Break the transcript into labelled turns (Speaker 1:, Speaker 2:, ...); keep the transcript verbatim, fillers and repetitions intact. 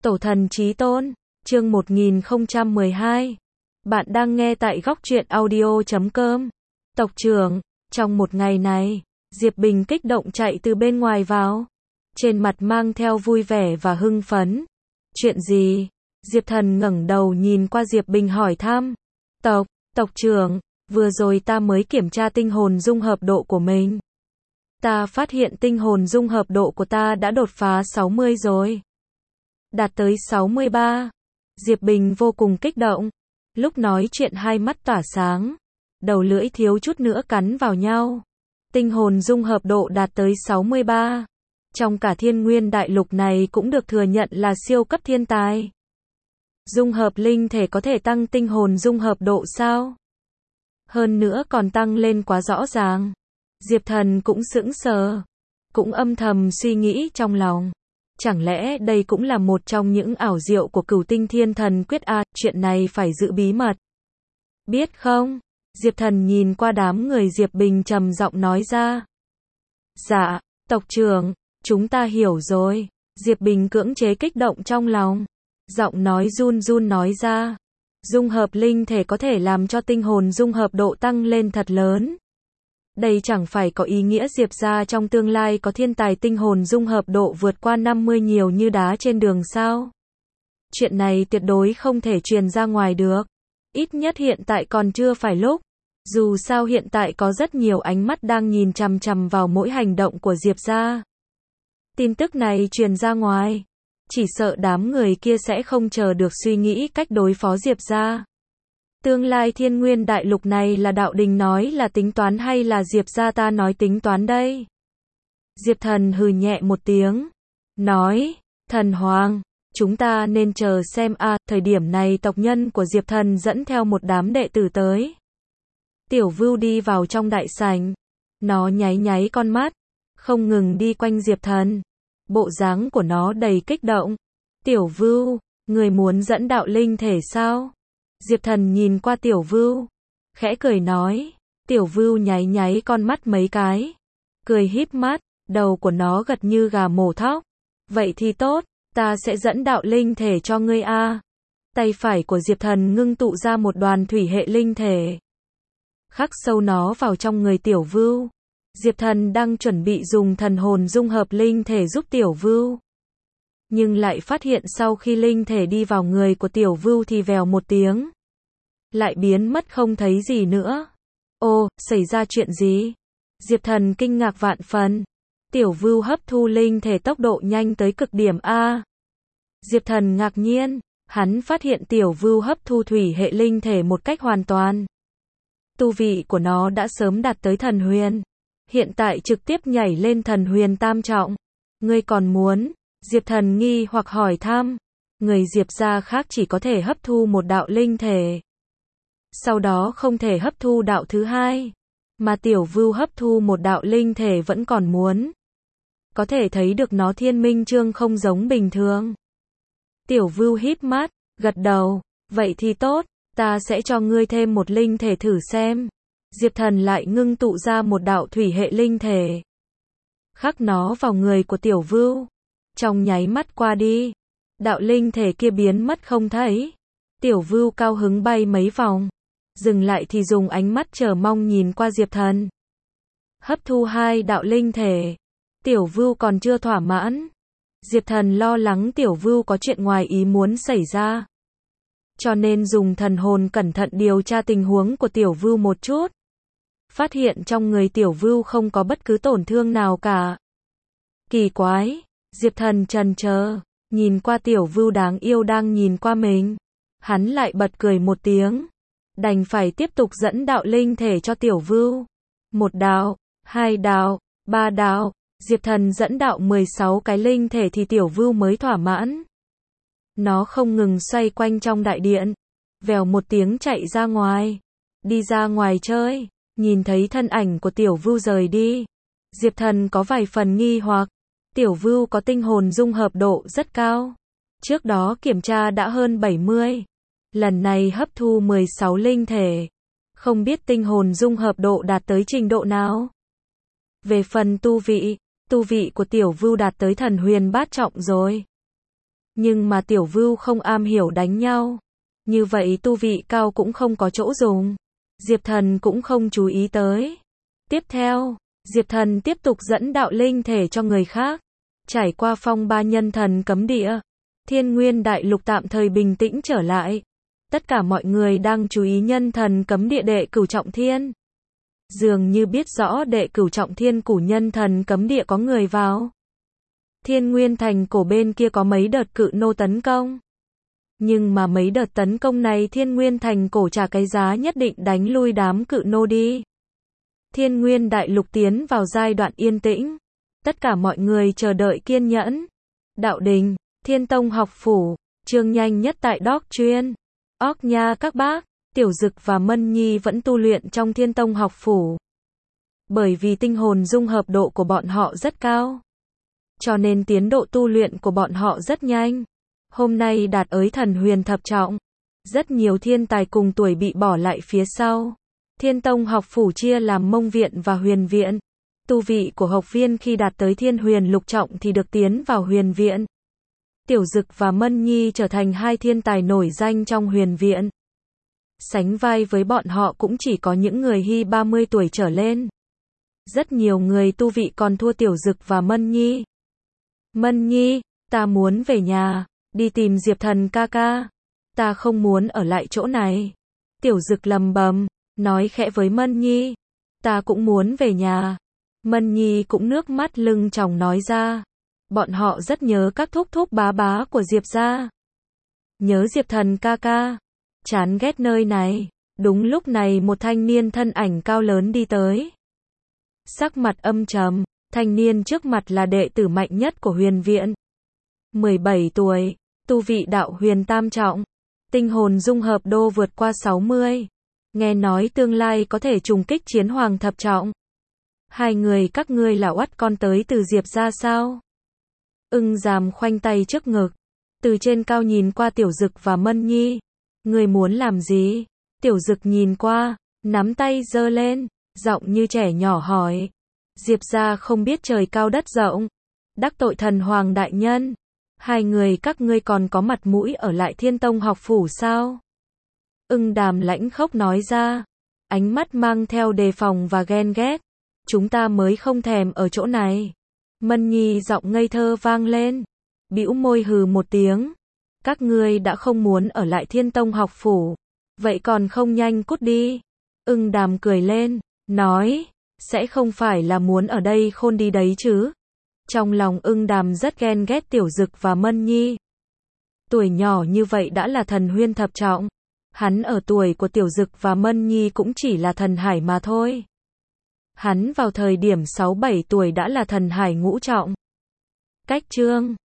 Speaker 1: Tổ thần chí tôn, chương một nghìn không trăm mười hai. Bạn đang nghe tại góc truyện audio chấm com. Tộc trưởng, trong một ngày này, Diệp Bình kích động chạy từ bên ngoài vào. Trên mặt mang theo vui vẻ và hưng phấn. Chuyện gì? Diệp Thần ngẩng đầu nhìn qua Diệp Bình hỏi thăm. Tộc, tộc trưởng, vừa rồi ta mới kiểm tra tinh hồn dung hợp độ của mình. Ta phát hiện tinh hồn dung hợp độ của ta đã đột phá sáu mươi rồi. Đạt tới sáu mươi ba. Diệp Bình vô cùng kích động. Lúc nói chuyện hai mắt tỏa sáng. Đầu lưỡi thiếu chút nữa cắn vào nhau. Tinh hồn dung hợp độ đạt tới sáu mươi ba. Trong cả thiên nguyên đại lục này cũng được thừa nhận là siêu cấp thiên tài. Dung hợp linh thể có thể tăng tinh hồn dung hợp độ sao? Hơn nữa còn tăng lên quá rõ ràng. Diệp Thần cũng sững sờ. Cũng âm thầm suy nghĩ trong lòng. Chẳng lẽ đây cũng là một trong những ảo diệu của Cửu Tinh Thiên Thần Quyết a, chuyện này phải giữ bí mật. Biết không? Diệp Thần nhìn qua đám người Diệp Bình trầm giọng nói ra. Dạ, tộc trưởng, chúng ta hiểu rồi. Diệp Bình cưỡng chế kích động trong lòng. Giọng nói run run nói ra. Dung hợp linh thể có thể làm cho tinh hồn dung hợp độ tăng lên thật lớn. Đây chẳng phải có ý nghĩa Diệp gia trong tương lai có thiên tài tinh hồn dung hợp độ vượt qua năm mươi nhiều như đá trên đường sao? Chuyện này tuyệt đối không thể truyền ra ngoài được. Ít nhất hiện tại còn chưa phải lúc. Dù sao hiện tại có rất nhiều ánh mắt đang nhìn chằm chằm vào mỗi hành động của Diệp gia. Tin tức này truyền ra ngoài, chỉ sợ đám người kia sẽ không chờ được suy nghĩ cách đối phó Diệp gia. Tương lai thiên nguyên đại lục này là đạo đình nói là tính toán hay là Diệp gia ta nói tính toán đây? Diệp Thần hừ nhẹ một tiếng. Nói, Thần Hoàng, chúng ta nên chờ xem a. À, thời điểm này tộc nhân của Diệp Thần dẫn theo một đám đệ tử tới. Tiểu Vưu đi vào trong đại sảnh. Nó nháy nháy con mắt. Không ngừng đi quanh Diệp Thần. Bộ dáng của nó đầy kích động. Tiểu Vưu, người muốn dẫn đạo linh thể sao? Diệp Thần nhìn qua Tiểu Vưu, khẽ cười nói. Tiểu Vưu nháy nháy con mắt mấy cái, cười híp mắt, đầu của nó gật như gà mổ thóc. Vậy thì tốt, ta sẽ dẫn đạo linh thể cho ngươi a. Tay phải của Diệp Thần ngưng tụ ra một đoàn thủy hệ linh thể, khắc sâu nó vào trong người Tiểu Vưu. Diệp Thần đang chuẩn bị dùng thần hồn dung hợp linh thể giúp Tiểu Vưu. Nhưng lại phát hiện sau khi linh thể đi vào người của Tiểu Vưu thì vèo một tiếng, lại biến mất không thấy gì nữa. Ô, xảy ra chuyện gì? Diệp Thần kinh ngạc vạn phần. Tiểu Vưu hấp thu linh thể tốc độ nhanh tới cực điểm a. Diệp Thần ngạc nhiên, hắn phát hiện Tiểu Vưu hấp thu thủy hệ linh thể một cách hoàn toàn. Tu vị của nó đã sớm đạt tới thần huyền, hiện tại trực tiếp nhảy lên thần huyền tam trọng. Ngươi còn muốn? Diệp Thần nghi hoặc hỏi thăm. Người Diệp gia khác chỉ có thể hấp thu một đạo linh thể, sau đó không thể hấp thu đạo thứ hai, mà Tiểu Vưu hấp thu một đạo linh thể vẫn còn muốn. Có thể thấy được nó thiên minh chương không giống bình thường. Tiểu Vưu híp mắt, gật đầu. Vậy thì tốt, ta sẽ cho ngươi thêm một linh thể thử xem. Diệp Thần lại ngưng tụ ra một đạo thủy hệ linh thể, khắc nó vào người của Tiểu Vưu. Trong nháy mắt qua đi, đạo linh thể kia biến mất không thấy. Tiểu Vưu cao hứng bay mấy vòng, dừng lại thì dùng ánh mắt chờ mong nhìn qua Diệp Thần. Hấp thu hai đạo linh thể, Tiểu Vưu còn chưa thỏa mãn. Diệp Thần lo lắng Tiểu Vưu có chuyện ngoài ý muốn xảy ra, cho nên dùng thần hồn cẩn thận điều tra tình huống của Tiểu Vưu một chút. Phát hiện trong người Tiểu Vưu không có bất cứ tổn thương nào cả. Kỳ quái, Diệp Thần trần chờ, nhìn qua Tiểu Vưu đáng yêu đang nhìn qua mình. Hắn lại bật cười một tiếng, đành phải tiếp tục dẫn đạo linh thể cho Tiểu Vưu. Một đạo, hai đạo, ba đạo, Diệp Thần dẫn đạo mười sáu cái linh thể thì Tiểu Vưu mới thỏa mãn. Nó không ngừng xoay quanh trong đại điện, vèo một tiếng chạy ra ngoài, đi ra ngoài chơi. Nhìn thấy thân ảnh của Tiểu Vưu rời đi, Diệp Thần có vài phần nghi hoặc. Tiểu Vưu có tinh hồn dung hợp độ rất cao. Trước đó kiểm tra đã hơn bảy mươi. Lần này hấp thu mười sáu linh thể. Không biết tinh hồn dung hợp độ đạt tới trình độ nào. Về phần tu vị, tu vị của Tiểu Vưu đạt tới thần huyền bát trọng rồi. Nhưng mà Tiểu Vưu không am hiểu đánh nhau. Như vậy tu vị cao cũng không có chỗ dùng. Diệp Thần cũng không chú ý tới. Tiếp theo, Diệp Thần tiếp tục dẫn đạo linh thể cho người khác. Trải qua phong ba nhân thần cấm địa, Thiên Nguyên Đại Lục tạm thời bình tĩnh trở lại. Tất cả mọi người đang chú ý nhân thần cấm địa đệ cửu trọng thiên. Dường như biết rõ đệ cửu trọng thiên của nhân thần cấm địa có người vào. Thiên Nguyên Thành cổ bên kia có mấy đợt cự nô tấn công. Nhưng mà mấy đợt tấn công này Thiên Nguyên Thành cổ trả cái giá nhất định đánh lui đám cự nô đi. Thiên Nguyên Đại Lục tiến vào giai đoạn yên tĩnh. Tất cả mọi người chờ đợi kiên nhẫn. Đạo Đình, Thiên Tông học phủ, chương nhanh nhất tại Đóc Chuyên. Óc nha các bác, Tiểu Dực và Mân Nhi vẫn tu luyện trong Thiên Tông học phủ. Bởi vì tinh hồn dung hợp độ của bọn họ rất cao. Cho nên tiến độ tu luyện của bọn họ rất nhanh. Hôm nay đạt tới thần huyền thập trọng. Rất nhiều thiên tài cùng tuổi bị bỏ lại phía sau. Thiên Tông học phủ chia làm mông viện và huyền viện. Tu vị của học viên khi đạt tới thiên huyền lục trọng thì được tiến vào huyền viện. Tiểu Dực và Mân Nhi trở thành hai thiên tài nổi danh trong huyền viện. Sánh vai với bọn họ cũng chỉ có những người hy ba mươi tuổi trở lên. Rất nhiều người tu vị còn thua Tiểu Dực và Mân Nhi. Mân Nhi, ta muốn về nhà, đi tìm Diệp Thần ca ca. Ta không muốn ở lại chỗ này. Tiểu Dực lầm bầm, nói khẽ với Mân Nhi. Ta cũng muốn về nhà. Mân Nhi cũng nước mắt lưng tròng nói ra. Bọn họ rất nhớ các thúc thúc bá bá của Diệp gia. Nhớ Diệp Thần ca ca. Chán ghét nơi này. Đúng lúc này một thanh niên thân ảnh cao lớn đi tới. Sắc mặt âm trầm, thanh niên trước mặt là đệ tử mạnh nhất của huyền viện. mười bảy tuổi, tu vị đạo huyền tam trọng. Tinh hồn dung hợp đô vượt qua sáu mươi. Nghe nói tương lai có thể trùng kích chiến hoàng thập trọng. Hai người các ngươi là oắt con tới từ Diệp gia sao? Ưng Giàm khoanh tay trước ngực. Từ trên cao nhìn qua Tiểu Dực và Mân Nhi. Ngươi muốn làm gì? Tiểu Dực nhìn qua, nắm tay giơ lên, giọng như trẻ nhỏ hỏi. Diệp gia không biết trời cao đất rộng. Đắc tội thần hoàng đại nhân. Hai người các ngươi còn có mặt mũi ở lại Thiên Tông học phủ sao? Ưng Đàm lãnh khốc nói ra. Ánh mắt mang theo đề phòng và ghen ghét. Chúng ta mới không thèm ở chỗ này. Mân Nhi giọng ngây thơ vang lên. Bĩu môi hừ một tiếng. Các ngươi đã không muốn ở lại Thiên Tông học phủ. Vậy còn không nhanh cút đi. Ưng Đàm cười lên, nói. Sẽ không phải là muốn ở đây khôn đi đấy chứ. Trong lòng Ưng Đàm rất ghen ghét Tiểu Dực và Mân Nhi. Tuổi nhỏ như vậy đã là thần huyên thập trọng. Hắn ở tuổi của Tiểu Dực và Mân Nhi cũng chỉ là thần hải mà thôi. Hắn vào thời điểm sáu bảy tuổi đã là thần hải ngũ trọng. Cách chương